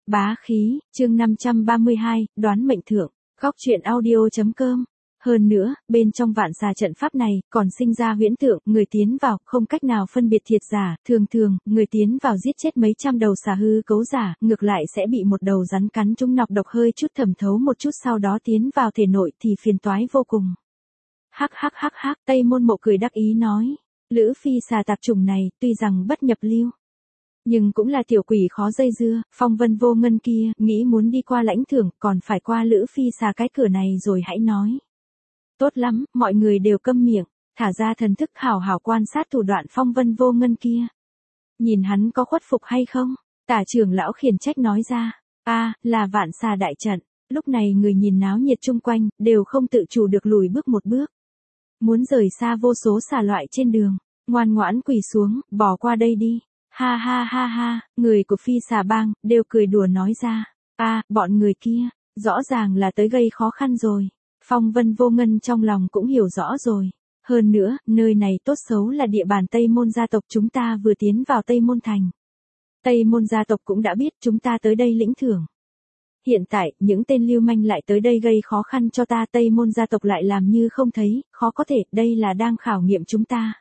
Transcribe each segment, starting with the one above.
Bá khí, chương 532, đoán mệnh thượng, góc truyện audio.com. Hơn nữa, bên trong vạn xà trận pháp này, còn sinh ra huyễn tượng, người tiến vào, không cách nào phân biệt thiệt giả, thường, người tiến vào giết chết mấy trăm đầu xà hư cấu giả, ngược lại sẽ bị một đầu rắn cắn trúng nọc độc hơi chút thẩm thấu một chút sau đó tiến vào thể nội thì phiền toái vô cùng. Hắc, Tây Môn Mộ cười đắc ý nói, Lữ Phi xà tạp chủng này, tuy rằng bất nhập lưu, nhưng cũng là tiểu quỷ khó dây dưa, Phong Vân Vô Ngân kia, nghĩ muốn đi qua lãnh thưởng, còn phải qua Lữ Phi xà cái cửa này rồi hãy nói. Tốt lắm, mọi người đều câm miệng, thả ra thần thức hảo hảo quan sát thủ đoạn Phong Vân Vô Ngân kia. Nhìn hắn có khuất phục hay không? Tả trưởng lão khiển trách nói ra, là vạn xà đại trận. Lúc này người nhìn náo nhiệt chung quanh, đều không tự chủ được lùi bước một bước. Muốn rời xa vô số xà loại trên đường, ngoan ngoãn quỳ xuống, bỏ qua đây đi. Ha, người của Phi xà bang, đều cười đùa nói ra, bọn người kia, rõ ràng là tới gây khó khăn rồi. Phong Vân Vô Ngân trong lòng cũng hiểu rõ rồi. Hơn nữa, nơi này tốt xấu là địa bàn Tây Môn gia tộc chúng ta vừa tiến vào Tây Môn thành. Tây Môn gia tộc cũng đã biết chúng ta tới đây lĩnh thưởng. Hiện tại, những tên lưu manh lại tới đây gây khó khăn cho ta, Tây Môn gia tộc lại làm như không thấy, khó có thể, đây là đang khảo nghiệm chúng ta.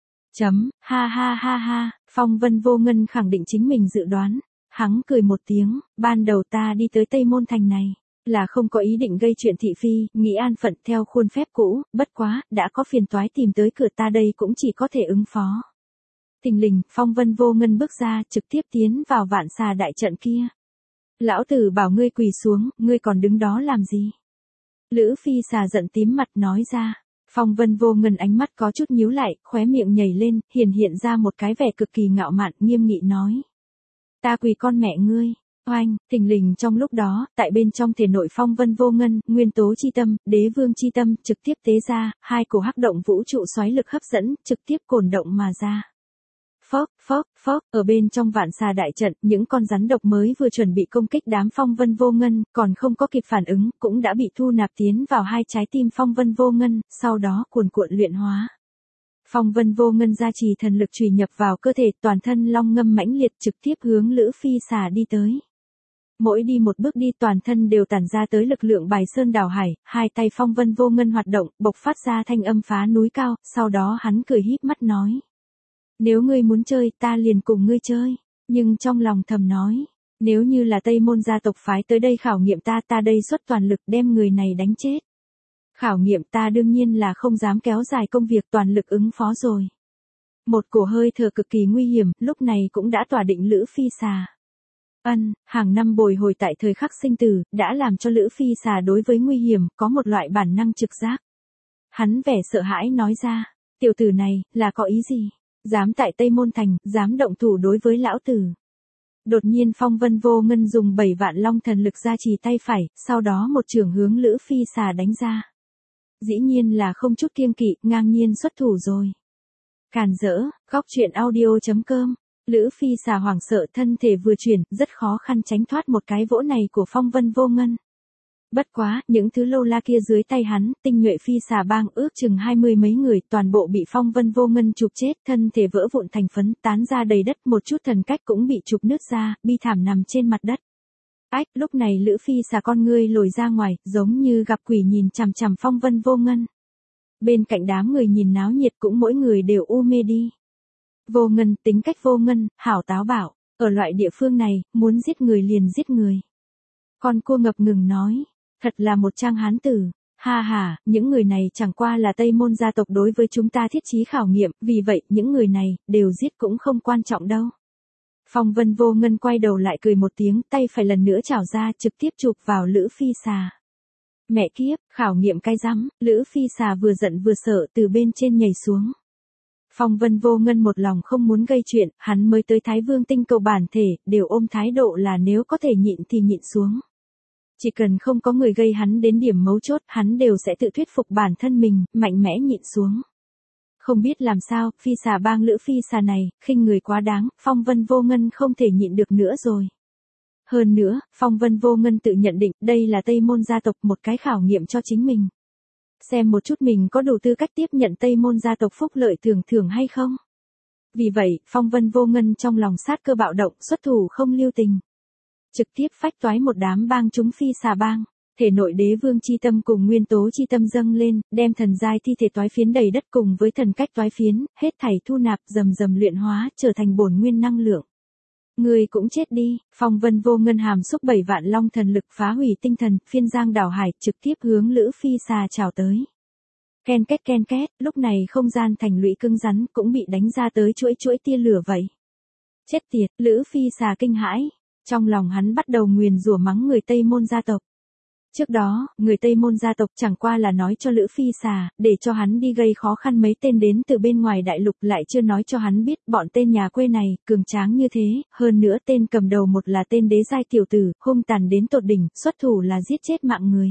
Ha, Phong Vân Vô Ngân khẳng định chính mình dự đoán. Hắn cười một tiếng, ban đầu ta đi tới Tây Môn thành này, là không có ý định gây chuyện thị phi, nghĩ an phận theo khuôn phép cũ, bất quá, đã có phiền toái tìm tới cửa ta đây cũng chỉ có thể ứng phó. Thình lình, Phong Vân Vô Ngân bước ra, trực tiếp tiến vào vạn xà đại trận kia. Lão tử bảo ngươi quỳ xuống, ngươi còn đứng đó làm gì? Lữ Phi xà giận tím mặt nói ra. Phong Vân Vô Ngân ánh mắt có chút nhíu lại, khóe miệng nhảy lên, hiện ra một cái vẻ cực kỳ ngạo mạn, nghiêm nghị nói. Ta quỳ con mẹ ngươi. Oanh, thình lình trong lúc đó, tại bên trong thể nội Phong Vân Vô Ngân, nguyên tố chi tâm, đế vương chi tâm, trực tiếp tế ra, hai cổ hắc động vũ trụ xoáy lực hấp dẫn, trực tiếp cổn động mà ra. Phốc, ở bên trong vạn xà đại trận, những con rắn độc mới vừa chuẩn bị công kích đám Phong Vân Vô Ngân, còn không có kịp phản ứng, cũng đã bị thu nạp tiến vào hai trái tim Phong Vân Vô Ngân, sau đó cuồn cuộn luyện hóa. Phong Vân Vô Ngân gia trì thần lực chùy nhập vào cơ thể, toàn thân long ngâm mãnh liệt trực tiếp hướng Lữ Phi xà đi tới. Mỗi đi một bước đi toàn thân đều tản ra tới lực lượng bài sơn đảo hải, hai tay Phong Vân Vô Ngân hoạt động, bộc phát ra thanh âm phá núi cao, sau đó hắn cười híp mắt nói. Nếu ngươi muốn chơi, ta liền cùng ngươi chơi, nhưng trong lòng thầm nói, nếu như là Tây Môn gia tộc phái tới đây khảo nghiệm ta đây xuất toàn lực đem người này đánh chết. Khảo nghiệm ta đương nhiên là không dám kéo dài công việc toàn lực ứng phó rồi. Một cổ hơi thở cực kỳ nguy hiểm, lúc này cũng đã tỏa định Lữ Phi xà. Hàng năm bồi hồi tại thời khắc sinh tử, đã làm cho Lữ Phi xà đối với nguy hiểm, có một loại bản năng trực giác. Hắn vẻ sợ hãi nói ra, tiểu tử này, là có ý gì? Dám tại Tây Môn thành, dám động thủ đối với lão tử. Đột nhiên Phong Vân Vô Ngân dùng 7 vạn long thần lực gia trì tay phải, sau đó một chưởng hướng Lữ Phi xà đánh ra. Dĩ nhiên là không chút kiêng kỵ, ngang nhiên xuất thủ rồi. Càn rỡ, góc truyện audio.com. Lữ Phi xà hoảng sợ thân thể vừa chuyển, rất khó khăn tránh thoát một cái vỗ này của Phong Vân Vô Ngân. Bất quá, những thứ lâu la kia dưới tay hắn, tinh nhuệ Phi xà bang ước chừng 20 mấy người, toàn bộ bị Phong Vân Vô Ngân chụp chết, thân thể vỡ vụn thành phấn, tán ra đầy đất, một chút thần cách cũng bị chụp nứt ra, bi thảm nằm trên mặt đất. Lúc này Lữ Phi xà con ngươi lồi ra ngoài, giống như gặp quỷ nhìn chằm chằm Phong Vân Vô Ngân. Bên cạnh đám người nhìn náo nhiệt cũng mỗi người đều u mê đi. Vô Ngân, tính cách Vô Ngân, hảo táo bạo, ở loại địa phương này, muốn giết người liền giết người. Con cua ngập ngừng nói, thật là một trang hán tử, những người này chẳng qua là Tây Môn gia tộc đối với chúng ta thiết trí khảo nghiệm, vì vậy những người này, đều giết cũng không quan trọng đâu. Phong Vân Vô Ngân quay đầu lại cười một tiếng, tay phải lần nữa chảo ra, trực tiếp chụp vào Lữ Phi xà. Mẹ kiếp, khảo nghiệm cái rắm, Lữ Phi xà vừa giận vừa sợ từ bên trên nhảy xuống. Phong Vân Vô Ngân một lòng không muốn gây chuyện, hắn mới tới Thái Vương tinh cầu bản thể, đều ôm thái độ là nếu có thể nhịn thì nhịn xuống. Chỉ cần không có người gây hắn đến điểm mấu chốt, hắn đều sẽ tự thuyết phục bản thân mình, mạnh mẽ nhịn xuống. Không biết làm sao, Phi xà bang Lữ Phi xà này, khinh người quá đáng, Phong Vân Vô Ngân không thể nhịn được nữa rồi. Hơn nữa, Phong Vân Vô Ngân tự nhận định, đây là Tây Môn gia tộc, một cái khảo nghiệm cho chính mình. Xem một chút mình có đủ tư cách tiếp nhận Tây Môn gia tộc phúc lợi thưởng hay không. Vì vậy, Phong Vân Vô Ngân trong lòng sát cơ bạo động, xuất thủ không lưu tình. trực tiếp phách toái một đám bang chúng phi xà bang. Thể nội đế vương chi tâm cùng nguyên tố chi tâm dâng lên, đem thần giai thi thể toái phiến đầy đất cùng với thần cách toái phiến, hết thảy thu nạp rầm rầm luyện hóa, trở thành bổn nguyên năng lượng. Người cũng chết đi, phong vân vô ngân hàm xúc 7 vạn long thần lực phá hủy tinh thần, phiên giang đảo hải, trực tiếp hướng Lữ Phi xà chào tới. Ken két, lúc này không gian thành lũy cứng rắn cũng bị đánh ra tới chuỗi tia lửa vậy. Chết tiệt, Lữ Phi xà kinh hãi, trong lòng hắn bắt đầu nguyền rủa mắng người Tây Môn gia tộc. Trước đó, người Tây Môn gia tộc chẳng qua là nói cho Lữ Phi xà, để cho hắn đi gây khó khăn mấy tên đến từ bên ngoài đại lục, lại chưa nói cho hắn biết bọn tên nhà quê này, cường tráng như thế, hơn nữa tên cầm đầu một là tên đế giai tiểu tử, hung tàn đến tột đỉnh, xuất thủ là giết chết mạng người.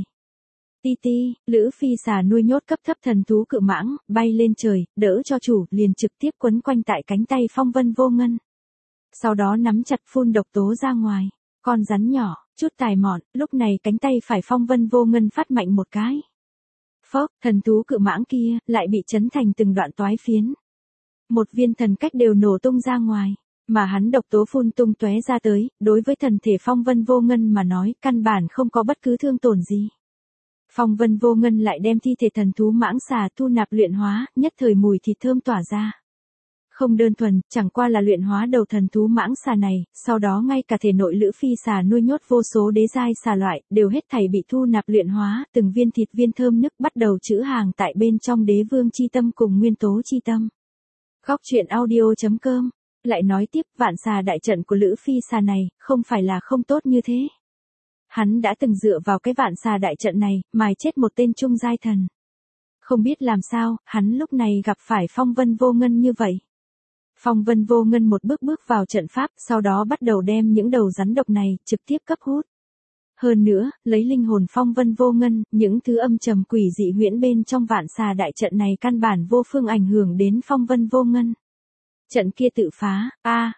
Ti, Lữ Phi xà nuôi nhốt cấp thấp thần thú cự mãng, bay lên trời, đỡ cho chủ, liền trực tiếp quấn quanh tại cánh tay phong vân vô ngân. Sau đó nắm chặt phun độc tố ra ngoài. Con rắn nhỏ, chút tài mọn, lúc này cánh tay phải phong vân vô ngân phát mạnh một cái. Phốc, thần thú cự mãng kia, lại bị chấn thành từng đoạn toái phiến. Một viên thần cách đều nổ tung ra ngoài, mà hắn độc tố phun tung tóe ra tới, đối với thần thể phong vân vô ngân mà nói, căn bản không có bất cứ thương tổn gì. Phong vân vô ngân lại đem thi thể thần thú mãng xà thu nạp luyện hóa, nhất thời mùi thịt thơm tỏa ra. Không đơn thuần, chẳng qua là luyện hóa đầu thần thú mãng xà này, sau đó ngay cả thể nội Lữ Phi xà nuôi nhốt vô số đế giai xà loại, đều hết thảy bị thu nạp luyện hóa, từng viên thịt viên thơm nức bắt đầu trữ hàng tại bên trong đế vương chi tâm cùng nguyên tố chi tâm. Góc truyện audio.com lại nói tiếp, vạn xà đại trận của Lữ Phi xà này, không phải là không tốt như thế. Hắn đã từng dựa vào cái vạn xà đại trận này, mài chết một tên trung giai thần. Không biết làm sao, hắn lúc này gặp phải phong vân vô ngân như vậy. Phong vân vô ngân một bước vào trận pháp, sau đó bắt đầu đem những đầu rắn độc này, trực tiếp cấp hút. Hơn nữa, lấy linh hồn phong vân vô ngân, những thứ âm trầm quỷ dị huyễn bên trong vạn xà đại trận này căn bản vô phương ảnh hưởng đến phong vân vô ngân. Trận kia tự phá,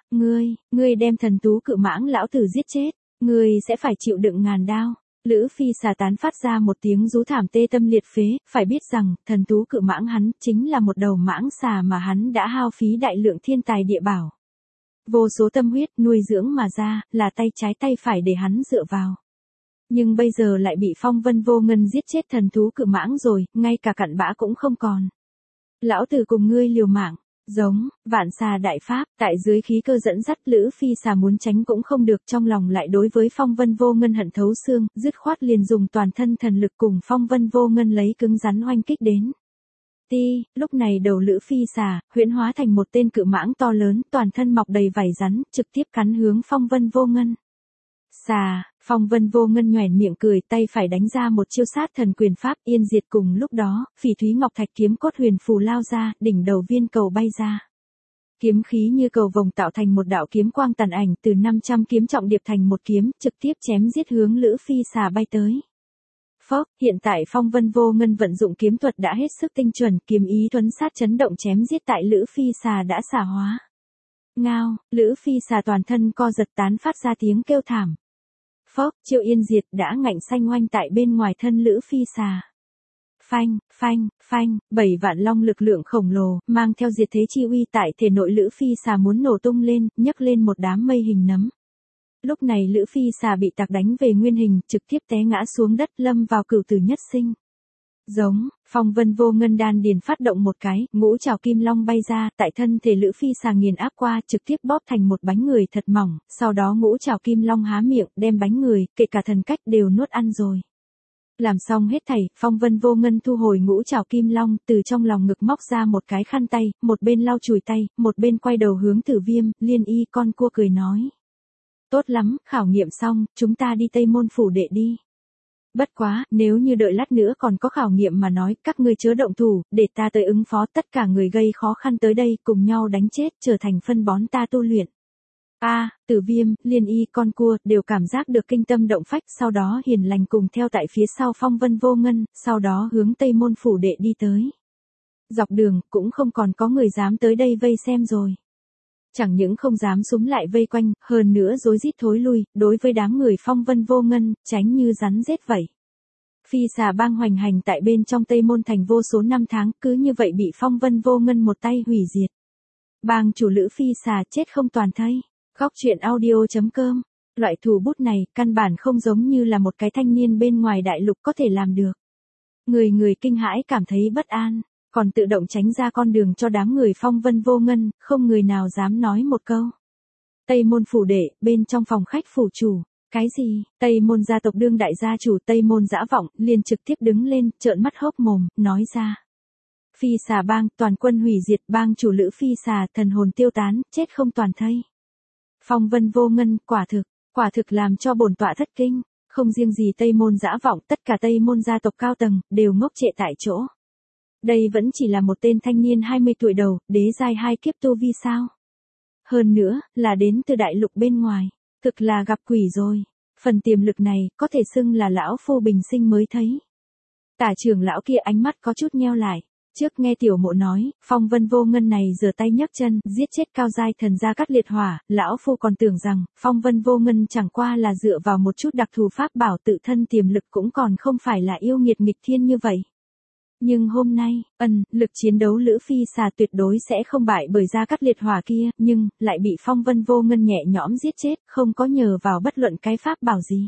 ngươi đem thần tú cự mãng lão tử giết chết, ngươi sẽ phải chịu đựng ngàn đao. Lữ Phi xà tán phát ra một tiếng rú thảm tê tâm liệt phế, phải biết rằng, thần tú cự mãng hắn, chính là một đầu mãng xà mà hắn đã hao phí đại lượng thiên tài địa bảo. Vô số tâm huyết nuôi dưỡng mà ra, là tay trái tay phải để hắn dựa vào. Nhưng bây giờ lại bị phong vân vô ngân giết chết thần thú cự mãng rồi, ngay cả cặn bã cũng không còn. Lão tử cùng ngươi liều mạng. Giống, vạn xà đại pháp, tại dưới khí cơ dẫn dắt Lữ Phi xà muốn tránh cũng không được, trong lòng lại đối với phong vân vô ngân hận thấu xương, dứt khoát liền dùng toàn thân thần lực cùng phong vân vô ngân lấy cứng rắn oanh kích đến. Lúc này đầu Lữ Phi xà, huyễn hóa thành một tên cự mãng to lớn, toàn thân mọc đầy vảy rắn, trực tiếp cắn hướng phong vân vô ngân. Xà, phong vân vô ngân nhoẻn miệng cười, tay phải đánh ra một chiêu sát thần quyền pháp yên diệt, cùng lúc đó, phỉ thúy ngọc thạch kiếm cốt huyền phù lao ra, đỉnh đầu viên cầu bay ra. Kiếm khí như cầu vồng tạo thành một đạo kiếm quang tàn ảnh, từ 500 kiếm trọng điệp thành một kiếm, trực tiếp chém giết hướng Lữ Phi xà bay tới. Hiện tại phong vân vô ngân vận dụng kiếm thuật đã hết sức tinh chuẩn, kiếm ý thuấn sát chấn động chém giết tại Lữ Phi xà đã xà hóa. Ngao, Lữ Phi xà toàn thân co giật tán phát ra tiếng kêu thảm. Chiêu yên diệt đã ngạnh xanh oanh tại bên ngoài thân Lữ Phi xà. Phanh, 7 vạn long lực lượng khổng lồ, mang theo diệt thế chi uy tại thể nội Lữ Phi xà muốn nổ tung lên, nhấc lên một đám mây hình nấm. Lúc này Lữ Phi xà bị tạc đánh về nguyên hình, trực tiếp té ngã xuống đất, lâm vào cửu tử nhất sinh. Giống, phong vân vô ngân đan điền phát động một cái, ngũ trảo kim long bay ra, tại thân thể Lữ Phi xà nghiền áp qua, trực tiếp bóp thành một bánh người thật mỏng, sau đó ngũ trảo kim long há miệng, đem bánh người, kể cả thần cách đều nuốt ăn rồi. Làm xong hết thảy, phong vân vô ngân thu hồi ngũ trảo kim long, từ trong lòng ngực móc ra một cái khăn tay, một bên lau chùi tay, một bên quay đầu hướng Tử Viêm, Liên Y con cua cười nói. Tốt lắm, khảo nghiệm xong, chúng ta đi Tây Môn phủ đệ đi. Bất quá, nếu như đợi lát nữa còn có khảo nghiệm mà nói, các ngươi chớ động thủ, để ta tới ứng phó, tất cả người gây khó khăn tới đây, cùng nhau đánh chết, trở thành phân bón ta tu luyện. Tử Viêm, Liên Y con cua, đều cảm giác được kinh tâm động phách, sau đó hiền lành cùng theo tại phía sau phong vân vô ngân, sau đó hướng Tây Môn phủ đệ đi tới. Dọc đường, cũng không còn có người dám tới đây vây xem rồi. Chẳng những không dám súng lại vây quanh, hơn nữa rối rít thối lui, đối với đám người phong vân vô ngân, tránh như rắn rết vậy. Phi xà bang hoành hành tại bên trong Tây Môn thành vô số năm tháng, cứ như vậy bị phong vân vô ngân một tay hủy diệt. Bang chủ Lữ Phi xà chết không toàn thây. Góc truyện audio.com Loại thủ bút này, căn bản không giống như là một cái thanh niên bên ngoài đại lục có thể làm được. Người người kinh hãi cảm thấy bất an, còn tự động tránh ra con đường cho đám người phong vân vô ngân, không người nào dám nói một câu. Tây môn phủ đệ, bên trong phòng khách phủ chủ. Cái gì? Tây môn gia tộc đương đại gia chủ Tây môn Dã Vọng, liền trực tiếp đứng lên, trợn mắt hốc mồm, nói ra. Phi xà bang, toàn quân hủy diệt, bang chủ Lữ Phi xà, thần hồn tiêu tán, chết không toàn thây. Phong vân vô ngân, quả thực làm cho bổn tọa thất kinh, không riêng gì Tây môn Dã Vọng, tất cả Tây môn gia tộc cao tầng, đều ngốc trệ tại chỗ. Đây vẫn chỉ là một tên thanh niên 20 tuổi đầu, đế giai 2 kiếp tu vi sao? Hơn nữa, là đến từ đại lục bên ngoài. Thực là gặp quỷ rồi. Phần tiềm lực này, có thể xưng là lão phu bình sinh mới thấy. Tả trưởng lão kia ánh mắt có chút nheo lại. Trước nghe tiểu mộ nói, phong vân vô ngân này giơ tay nhấc chân, giết chết cao giai thần Gia Cát Liệt Hỏa, lão phu còn tưởng rằng, phong vân vô ngân chẳng qua là dựa vào một chút đặc thù pháp bảo tự thân tiềm lực cũng còn không phải là yêu nghiệt nghịch thiên như vậy. Nhưng hôm nay, lực chiến đấu Lữ Phi xà tuyệt đối sẽ không bại bởi Gia Cát Liệt Hỏa kia, nhưng, lại bị phong vân vô ngân nhẹ nhõm giết chết, không có nhờ vào bất luận cái pháp bảo gì.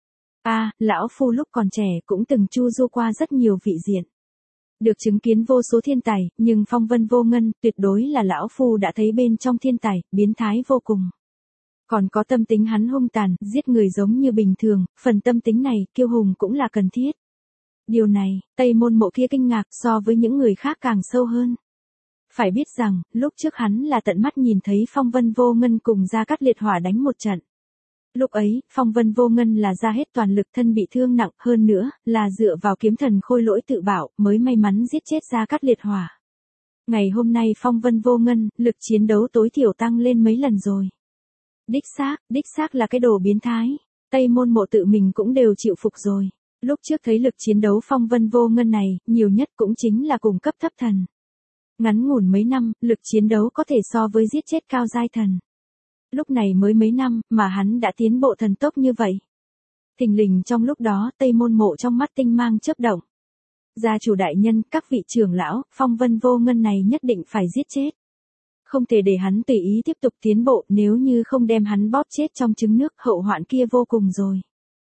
Lão phu lúc còn trẻ cũng từng chu du qua rất nhiều vị diện. Được chứng kiến vô số thiên tài, nhưng phong vân vô ngân, tuyệt đối là lão phu đã thấy bên trong thiên tài, biến thái vô cùng. Còn có tâm tính hắn hung tàn, giết người giống như bình thường, phần tâm tính này, kiêu hùng cũng là cần thiết. Điều này, Tây môn mộ kia kinh ngạc so với những người khác càng sâu hơn. Phải biết rằng, lúc trước hắn là tận mắt nhìn thấy phong vân vô ngân cùng Gia Cát Liệt Hỏa đánh một trận. Lúc ấy, phong vân vô ngân là ra hết toàn lực thân bị thương nặng, hơn nữa, là dựa vào kiếm thần khôi lỗi tự bảo, mới may mắn giết chết Gia Cát Liệt Hỏa. Ngày hôm nay phong vân vô ngân, lực chiến đấu tối thiểu tăng lên mấy lần rồi. Đích xác là cái đồ biến thái. Tây môn mộ tự mình cũng đều chịu phục rồi. Lúc trước thấy lực chiến đấu phong vân vô ngân này, nhiều nhất cũng chính là cùng cấp thấp thần. Ngắn ngủn mấy năm, lực chiến đấu có thể so với giết chết cao giai thần. Lúc này mới mấy năm, mà hắn đã tiến bộ thần tốc như vậy. Thình lình trong lúc đó, Tây môn mộ trong mắt tinh mang chớp động. Gia chủ đại nhân, các vị trưởng lão, phong vân vô ngân này nhất định phải giết chết. Không thể để hắn tùy ý tiếp tục tiến bộ, nếu như không đem hắn bóp chết trong trứng nước, hậu hoạn kia vô cùng rồi.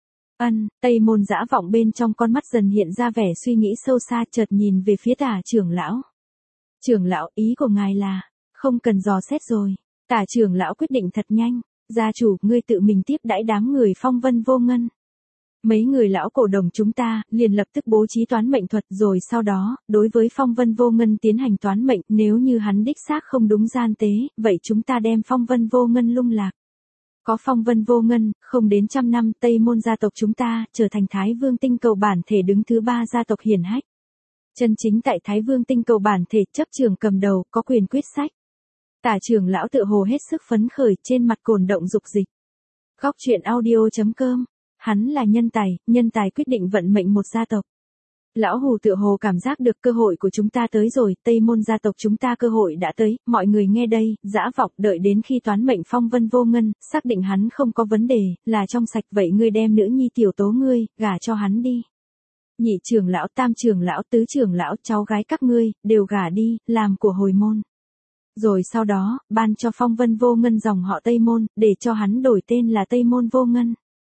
Tây môn Dã Vọng bên trong con mắt dần hiện ra vẻ suy nghĩ sâu xa, chợt nhìn về phía Tả trưởng lão. Trưởng lão, ý của ngài là, không cần dò xét rồi. Tả trưởng lão quyết định thật nhanh, gia chủ, ngươi tự mình tiếp đãi đám người phong vân vô ngân. Mấy người lão cổ đồng chúng ta, liền lập tức bố trí toán mệnh thuật, rồi sau đó, đối với phong vân vô ngân tiến hành toán mệnh, nếu như hắn đích xác không đúng gian tế, vậy chúng ta đem phong vân vô ngân lung lạc. Có phong vân vô ngân, không đến 100 năm, Tây môn gia tộc chúng ta, trở thành Thái Vương tinh cầu bản thể đứng thứ 3 gia tộc hiển hách. Chân chính tại Thái Vương tinh cầu bản thể, chấp trưởng cầm đầu, có quyền quyết sách. Tả trưởng lão tựa hồ hết sức phấn khởi, trên mặt cồn động dục dịch. Góc truyện audio.com. Hắn là nhân tài quyết định vận mệnh một gia tộc. Lão hù tựa hồ cảm giác được cơ hội của chúng ta tới rồi, Tây môn gia tộc chúng ta cơ hội đã tới, mọi người nghe đây, Dã Vọng, đợi đến khi toán mệnh phong vân vô ngân, xác định hắn không có vấn đề, là trong sạch, vậy ngươi đem nữ nhi tiểu tố ngươi, gả cho hắn đi. Nhị trưởng lão, tam trưởng lão, tứ trưởng lão, cháu gái các ngươi, đều gả đi, làm của hồi môn. Rồi sau đó, ban cho phong vân vô ngân dòng họ Tây môn, để cho hắn đổi tên là Tây môn vô ngân.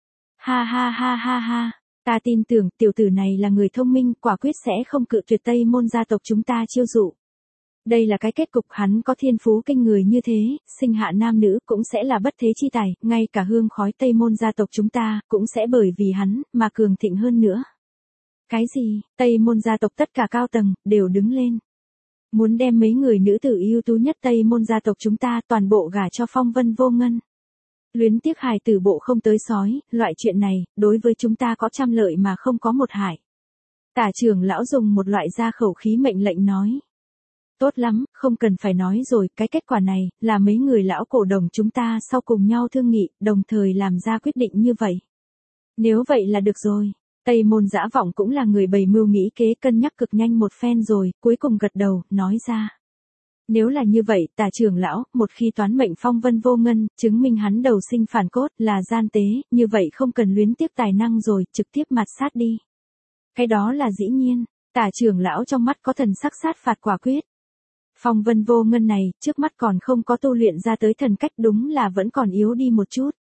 Ha. Ta tin tưởng tiểu tử này là người thông minh, quả quyết sẽ không cự tuyệt Tây môn gia tộc chúng ta chiêu dụ. Đây là cái kết cục, hắn có thiên phú kinh người như thế, sinh hạ nam nữ cũng sẽ là bất thế chi tài, ngay cả hương khói Tây môn gia tộc chúng ta cũng sẽ bởi vì hắn mà cường thịnh hơn nữa. Cái gì? Tây môn gia tộc tất cả cao tầng đều đứng lên. Muốn đem mấy người nữ tử ưu tú nhất Tây môn gia tộc chúng ta toàn bộ gả cho phong vân vô ngân. Luyến tiếc hài tử bộ không tới sói, loại chuyện này, đối với chúng ta có trăm lợi mà không có một hại. Tả trưởng lão dùng một loại gia khẩu khí mệnh lệnh nói. Tốt lắm, không cần phải nói rồi, cái kết quả này, là mấy người lão cổ đồng chúng ta sau cùng nhau thương nghị, đồng thời làm ra quyết định như vậy. Nếu vậy là được rồi. Tây môn Dã Vọng cũng là người bày mưu nghĩ kế, cân nhắc cực nhanh một phen rồi, cuối cùng gật đầu, nói ra. Nếu là như vậy, Tả trưởng lão, một khi toán mệnh phong vân vô ngân, chứng minh hắn đầu sinh phản cốt, là gian tế, như vậy không cần luyến tiếc tài năng rồi, trực tiếp mạt sát đi. Cái đó là dĩ nhiên, Tả trưởng lão trong mắt có thần sắc sát phạt quả quyết. Phong vân vô ngân này, trước mắt còn không có tu luyện ra tới thần cách, đúng là vẫn còn yếu đi một chút.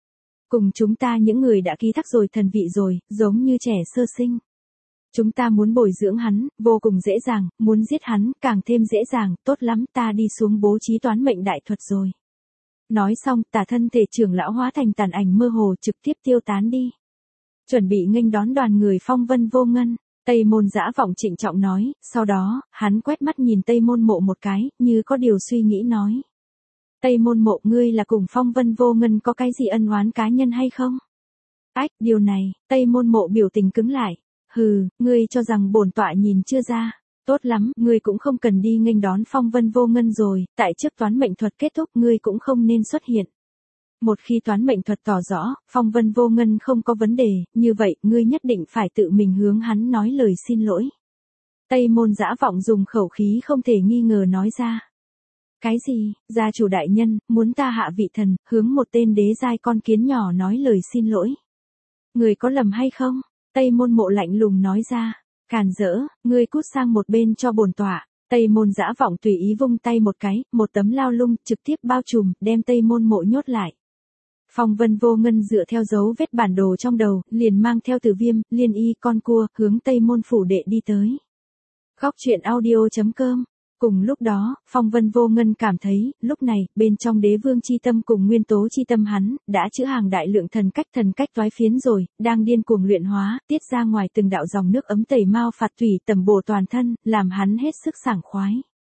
Cùng chúng ta những người đã ký thác rồi thần vị rồi, giống như trẻ sơ sinh. Chúng ta muốn bồi dưỡng hắn, vô cùng dễ dàng, muốn giết hắn, càng thêm dễ dàng, tốt lắm, ta đi xuống bố trí toán mệnh đại thuật rồi. Nói xong, tả thân thể trưởng lão hóa thành tàn ảnh mơ hồ trực tiếp tiêu tán đi. Chuẩn bị nghênh đón đoàn người phong vân vô ngân, Tây Môn Dã Vọng trịnh trọng nói, sau đó, hắn quét mắt nhìn Tây Môn Mộ một cái, như có điều suy nghĩ nói. Tây Môn Mộ, ngươi là cùng phong vân vô ngân có cái gì ân oán cá nhân hay không? Ách, điều này, Tây Môn Mộ biểu tình cứng lại. Hừ, ngươi cho rằng bổn tọa nhìn chưa ra. Tốt lắm, ngươi cũng không cần đi nghênh đón phong vân vô ngân rồi, tại trước toán mệnh thuật kết thúc ngươi cũng không nên xuất hiện. Một khi toán mệnh thuật tỏ rõ, phong vân vô ngân không có vấn đề, như vậy, ngươi nhất định phải tự mình hướng hắn nói lời xin lỗi. Tây Môn Dã Vọng dùng khẩu khí không thể nghi ngờ nói ra. Cái gì, gia chủ đại nhân, muốn ta hạ vị thần, hướng một tên đế giai con kiến nhỏ nói lời xin lỗi. Người có lầm hay không? Tây Môn Mộ lạnh lùng nói ra. Càn rỡ, ngươi cút sang một bên cho bổn tọa. Tây Môn Dã Vọng tùy ý vung tay một cái, một tấm lao lung trực tiếp bao trùm, đem Tây Môn Mộ nhốt lại. Phong vân vô ngân dựa theo dấu vết bản đồ trong đầu, liền mang theo Tử Viêm, Liên Y, con cua, hướng Tây Môn phủ đệ đi tới. Góc truyện audio.com. Cùng lúc đó, phong vân vô ngân cảm thấy, lúc này, bên trong đế vương chi tâm cùng nguyên tố chi tâm hắn, đã chữ hàng đại lượng thần cách toái phiến rồi, đang điên cuồng luyện hóa, tiết ra ngoài từng đạo dòng nước ấm tẩy mao phạt thủy tầm bổ toàn thân, làm hắn hết sức sảng khoái.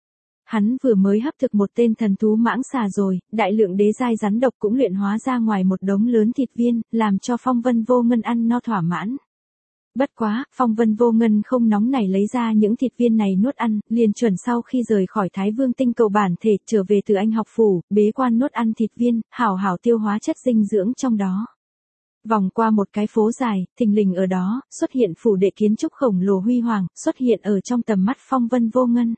Hắn vừa mới hấp thực một tên thần thú mãng xà rồi, đại lượng đế giai rắn độc cũng luyện hóa ra ngoài một đống lớn thịt viên, làm cho phong vân vô ngân ăn no thỏa mãn. Bất quá, phong vân vô ngân không nóng nảy lấy ra những thịt viên này nuốt ăn, liền chuẩn sau khi rời khỏi Thái Vương tinh cầu bản thể trở về từ Anh học phủ, bế quan nuốt ăn thịt viên, hảo hảo tiêu hóa chất dinh dưỡng trong đó. Vòng qua một cái phố dài, thình lình ở đó, xuất hiện phủ đệ kiến trúc khổng lồ huy hoàng, xuất hiện ở trong tầm mắt phong vân vô ngân.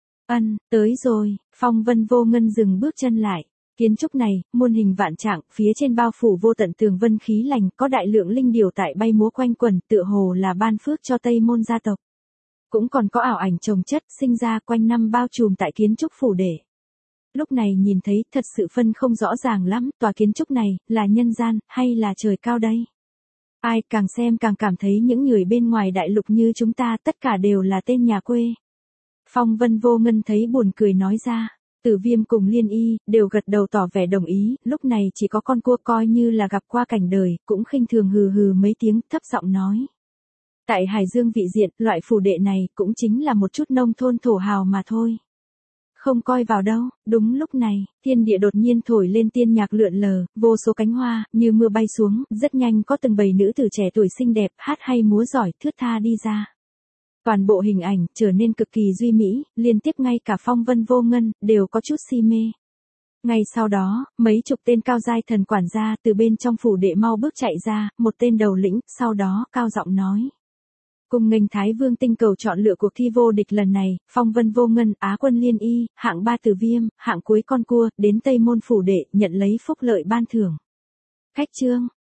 Tới rồi, phong vân vô ngân dừng bước chân lại. Kiến trúc này, muôn hình vạn trạng, phía trên bao phủ vô tận tường vân khí lành, có đại lượng linh điểu tại bay múa quanh quẩn, tựa hồ là ban phước cho Tây Môn gia tộc. Cũng còn có ảo ảnh chồng chất, sinh ra quanh năm bao trùm tại kiến trúc phủ đệ. Lúc này nhìn thấy, thật sự phân không rõ ràng lắm, tòa kiến trúc này, là nhân gian, hay là trời cao đây? Ai càng xem càng cảm thấy những người bên ngoài đại lục như chúng ta tất cả đều là tên nhà quê. Phong vân vô ngân thấy buồn cười nói ra. Tử Viêm cùng Liên Y, đều gật đầu tỏ vẻ đồng ý, lúc này chỉ có con cua coi như là gặp qua cảnh đời, cũng khinh thường hừ hừ mấy tiếng, thấp giọng nói. Tại Hải Dương vị diện, loại phủ đệ này, cũng chính là một chút nông thôn thổ hào mà thôi. Không coi vào đâu, đúng lúc này, thiên địa đột nhiên thổi lên tiên nhạc lượn lờ, vô số cánh hoa, như mưa bay xuống, rất nhanh có từng bầy nữ tử trẻ tuổi xinh đẹp, hát hay múa giỏi, thướt tha đi ra. Toàn bộ hình ảnh trở nên cực kỳ duy mỹ, liên tiếp ngay cả phong vân vô ngân, đều có chút si mê. Ngay sau đó, mấy chục tên cao giai thần quản gia từ bên trong phủ đệ mau bước chạy ra, một tên đầu lĩnh, sau đó, cao giọng nói. Cùng nghênh Thái Vương tinh cầu chọn lựa cuộc thi vô địch lần này, phong vân vô ngân, Á quân Liên Y, hạng 3 Tử Viêm, hạng cuối con cua, đến Tây Môn phủ đệ, nhận lấy phúc lợi ban thưởng. Khách trương,